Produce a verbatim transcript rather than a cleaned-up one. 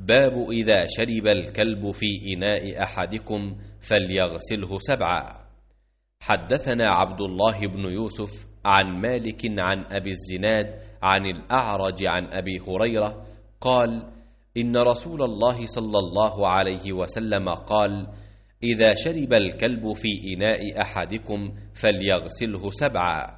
باب إذا شرب الكلب في إناء أحدكم فليغسله سبعا. حدثنا عبد الله بن يوسف عن مالك عن أبي الزناد عن الأعرج عن أبي هريرة قال: إن رسول الله صلى الله عليه وسلم قال: إذا شرب الكلب في إناء أحدكم فليغسله سبعا.